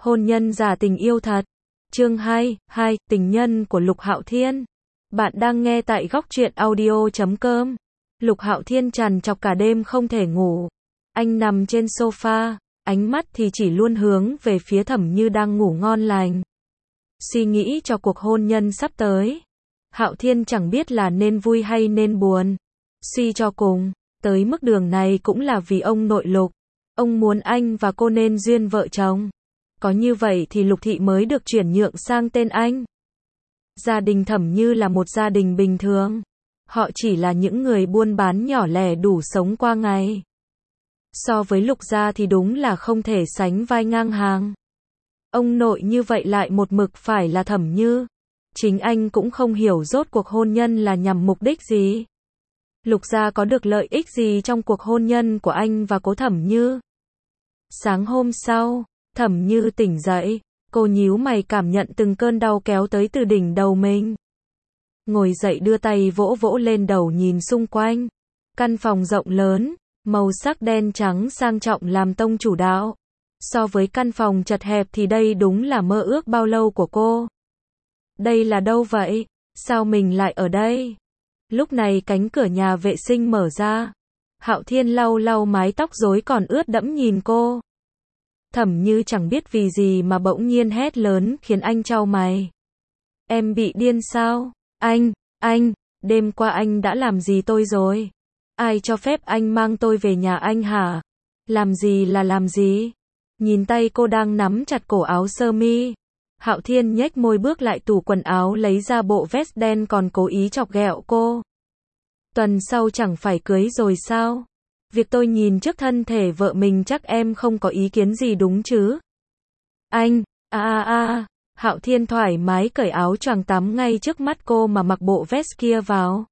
Hôn nhân giả tình yêu thật. Chương 2, tình nhân của Lục Hạo Thiên. Bạn đang nghe tại góc truyện audio.com. Lục Hạo Thiên trằn trọc cả đêm không thể ngủ. Anh nằm trên sofa, ánh mắt thì chỉ luôn hướng về phía Thẩm Như đang ngủ ngon lành. Suy nghĩ cho cuộc hôn nhân sắp tới. Hạo Thiên chẳng biết là nên vui hay nên buồn. Suy cho cùng, tới mức đường này cũng là vì ông nội Lục. Ông muốn anh và cô nên duyên vợ chồng. Có như vậy thì Lục Thị mới được chuyển nhượng sang tên anh. Gia đình Thẩm Như là một gia đình bình thường. Họ chỉ là những người buôn bán nhỏ lẻ đủ sống qua ngày. So với Lục gia thì đúng là không thể sánh vai ngang hàng. Ông nội như vậy lại một mực phải là Thẩm Như. Chính anh cũng không hiểu rốt cuộc hôn nhân là nhằm mục đích gì. Lục gia có được lợi ích gì trong cuộc hôn nhân của anh và cố Thẩm Như. Sáng hôm sau, Thẩm Như tỉnh dậy, cô nhíu mày cảm nhận từng cơn đau kéo tới từ đỉnh đầu mình. Ngồi dậy đưa tay vỗ vỗ lên đầu nhìn xung quanh. Căn phòng rộng lớn, màu sắc đen trắng sang trọng làm tông chủ đạo. So với căn phòng chật hẹp thì đây đúng là mơ ước bao lâu của cô. Đây là đâu vậy? Sao mình lại ở đây? Lúc này cánh cửa nhà vệ sinh mở ra. Hạo Thiên lau lau mái tóc rối còn ướt đẫm nhìn cô. Thẩm Như chẳng biết vì gì mà bỗng nhiên hét lớn khiến anh chau mày. Em bị điên sao? Anh, đêm qua anh đã làm gì tôi rồi? Ai cho phép anh mang tôi về nhà anh hả? Làm gì là làm gì? Nhìn tay cô đang nắm chặt cổ áo sơ mi. Hạo Thiên nhếch môi bước lại tủ quần áo lấy ra bộ vest đen còn cố ý chọc ghẹo cô. Tuần sau chẳng phải cưới rồi sao? Việc tôi nhìn trước thân thể vợ mình chắc em không có ý kiến gì đúng chứ? Anh, Hạo Thiên thoải mái cởi áo choàng tắm ngay trước mắt cô mà mặc bộ vest kia vào.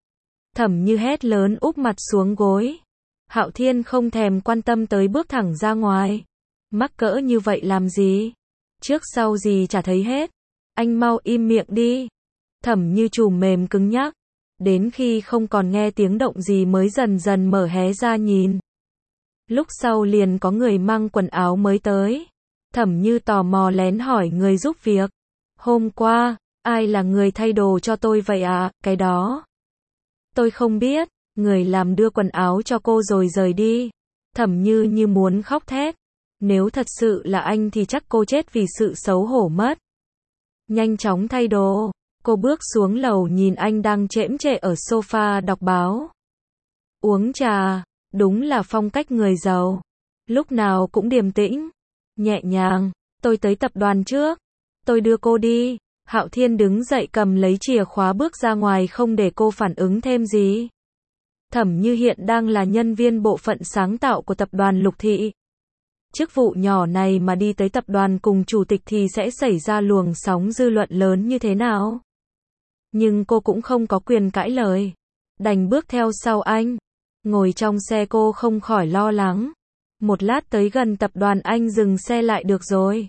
Thẩm Như hét lớn úp mặt xuống gối. Hạo Thiên không thèm quan tâm tới bước thẳng ra ngoài. Mắc cỡ như vậy làm gì? Trước sau gì chả thấy hết. Anh mau im miệng đi. Thẩm Như trùm mềm cứng nhắc. Đến khi không còn nghe tiếng động gì mới dần dần mở hé ra nhìn. Lúc sau liền có người mang quần áo mới tới. Thẩm Như tò mò lén hỏi người giúp việc. Hôm qua, ai là người thay đồ cho tôi vậy ạ? Cái đó. Tôi không biết. Người làm đưa quần áo cho cô rồi rời đi. Thẩm Như như muốn khóc thét. Nếu thật sự là anh thì chắc cô chết vì sự xấu hổ mất. Nhanh chóng thay đồ. Cô bước xuống lầu nhìn anh đang chễm chệ ở sofa đọc báo. Uống trà, đúng là phong cách người giàu. Lúc nào cũng điềm tĩnh, nhẹ nhàng. Tôi tới tập đoàn trước. Tôi đưa cô đi. Hạo Thiên đứng dậy cầm lấy chìa khóa bước ra ngoài không để cô phản ứng thêm gì. Thẩm Như hiện đang là nhân viên bộ phận sáng tạo của tập đoàn Lục Thị. Chức vụ nhỏ này mà đi tới tập đoàn cùng chủ tịch thì sẽ xảy ra luồng sóng dư luận lớn như thế nào? Nhưng cô cũng không có quyền cãi lời. Đành bước theo sau anh. Ngồi trong xe cô không khỏi lo lắng. Một lát tới gần tập đoàn anh dừng xe lại được rồi.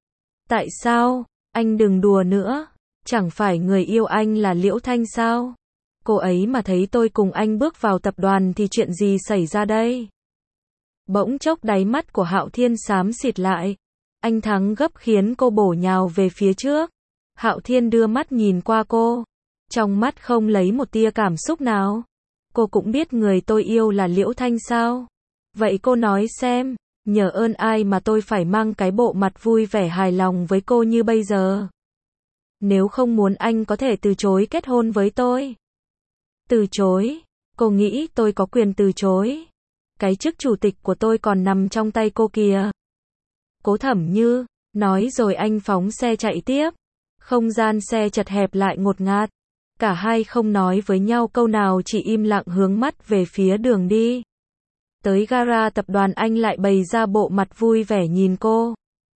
Tại sao? Anh đừng đùa nữa. Chẳng phải người yêu anh là Liễu Thanh sao? Cô ấy mà thấy tôi cùng anh bước vào tập đoàn thì chuyện gì xảy ra đây? Bỗng chốc đáy mắt của Hạo Thiên xám xịt lại. Anh thắng gấp khiến cô bổ nhào về phía trước. Hạo Thiên đưa mắt nhìn qua cô. Trong mắt không lấy một tia cảm xúc nào. Cô cũng biết người tôi yêu là Liễu Thanh sao? Vậy cô nói xem, nhờ ơn ai mà tôi phải mang cái bộ mặt vui vẻ hài lòng với cô như bây giờ? Nếu không muốn anh có thể từ chối kết hôn với tôi. Từ chối? Cô nghĩ tôi có quyền từ chối? Cái chức chủ tịch của tôi còn nằm trong tay cô kìa. Cố Thẩm Như, nói rồi anh phóng xe chạy tiếp. Không gian xe chật hẹp lại ngột ngạt. Cả hai không nói với nhau câu nào chỉ im lặng hướng mắt về phía đường đi. Tới gara tập đoàn anh lại bày ra bộ mặt vui vẻ nhìn cô.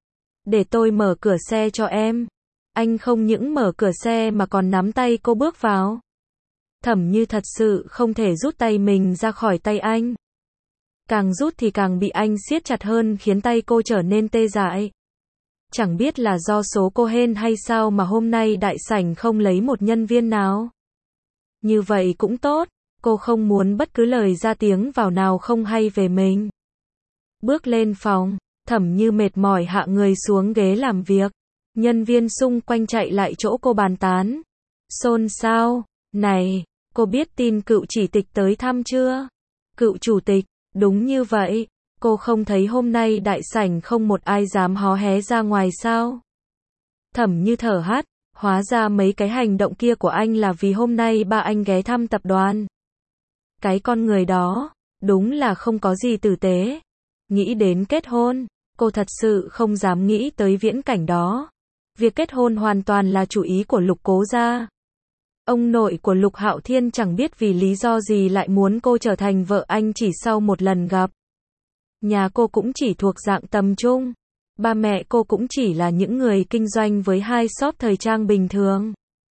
Để tôi mở cửa xe cho em. Anh không những mở cửa xe mà còn nắm tay cô bước vào. Thẩm Như thật sự không thể rút tay mình ra khỏi tay anh. Càng rút thì càng bị anh siết chặt hơn khiến tay cô trở nên tê dại. Chẳng biết là do số cô hên hay sao mà hôm nay đại sảnh không lấy một nhân viên nào. Như vậy cũng tốt, cô không muốn bất cứ lời ra tiếng vào nào không hay về mình. Bước lên phòng, Thẩm Như mệt mỏi hạ người xuống ghế làm việc. Nhân viên xung quanh chạy lại chỗ cô bàn tán. Xôn xao, này, cô biết tin cựu chỉ tịch tới thăm chưa? Cựu chủ tịch, đúng như vậy, cô không thấy hôm nay đại sảnh không một ai dám hó hé ra ngoài sao? Thẩm Như thở hắt, hóa ra mấy cái hành động kia của anh là vì hôm nay ba anh ghé thăm tập đoàn. Cái con người đó, đúng là không có gì tử tế. Nghĩ đến kết hôn, cô thật sự không dám nghĩ tới viễn cảnh đó. Việc kết hôn hoàn toàn là chủ ý của Lục Cố gia. Ông nội của Lục Hạo Thiên chẳng biết vì lý do gì lại muốn cô trở thành vợ anh chỉ sau một lần gặp. Nhà cô cũng chỉ thuộc dạng tầm trung. Ba mẹ cô cũng chỉ là những người kinh doanh với 2 shop thời trang bình thường.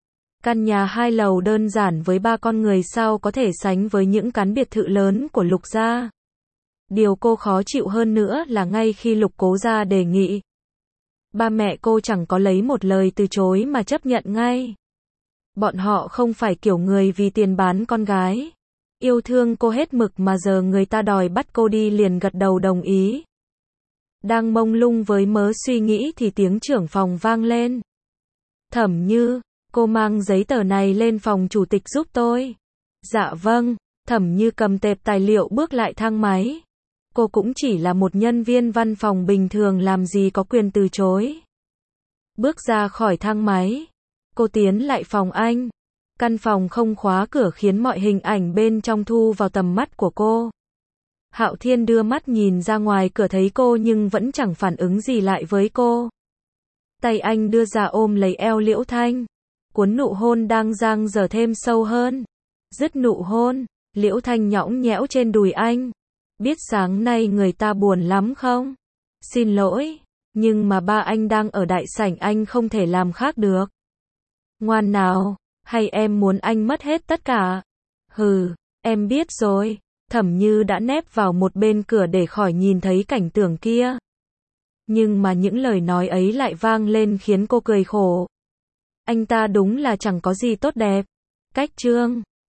Căn nhà 2 lầu đơn giản với 3 con người sao có thể sánh với những căn biệt thự lớn của Lục gia. Điều cô khó chịu hơn nữa là ngay khi Lục Cố gia đề nghị, ba mẹ cô chẳng có lấy một lời từ chối mà chấp nhận ngay. Bọn họ không phải kiểu người vì tiền bán con gái. Yêu thương cô hết mực mà giờ người ta đòi bắt cô đi liền gật đầu đồng ý. Đang mông lung với mớ suy nghĩ thì tiếng trưởng phòng vang lên. Thẩm Như, cô mang giấy tờ này lên phòng chủ tịch giúp tôi. Dạ vâng, Thẩm Như cầm tệp tài liệu bước lại thang máy. Cô cũng chỉ là một nhân viên văn phòng bình thường làm gì có quyền từ chối. Bước ra khỏi thang máy, cô tiến lại phòng anh. Căn phòng không khóa cửa khiến mọi hình ảnh bên trong thu vào tầm mắt của cô. Hạo Thiên đưa mắt nhìn ra ngoài cửa thấy cô nhưng vẫn chẳng phản ứng gì lại với cô. Tay anh đưa ra ôm lấy eo Liễu Thanh. Cuốn nụ hôn đang dang dở thêm sâu hơn. Dứt nụ hôn, Liễu Thanh nhõng nhẽo trên đùi anh. Biết sáng nay người ta buồn lắm không? Xin lỗi, nhưng mà ba anh đang ở đại sảnh anh không thể làm khác được. Ngoan nào, hay em muốn anh mất hết tất cả? Hừ, em biết rồi. Thẩm Như đã nép vào một bên cửa để khỏi nhìn thấy cảnh tượng kia. Nhưng mà những lời nói ấy lại vang lên khiến cô cười khổ. Anh ta đúng là chẳng có gì tốt đẹp. Cách trương.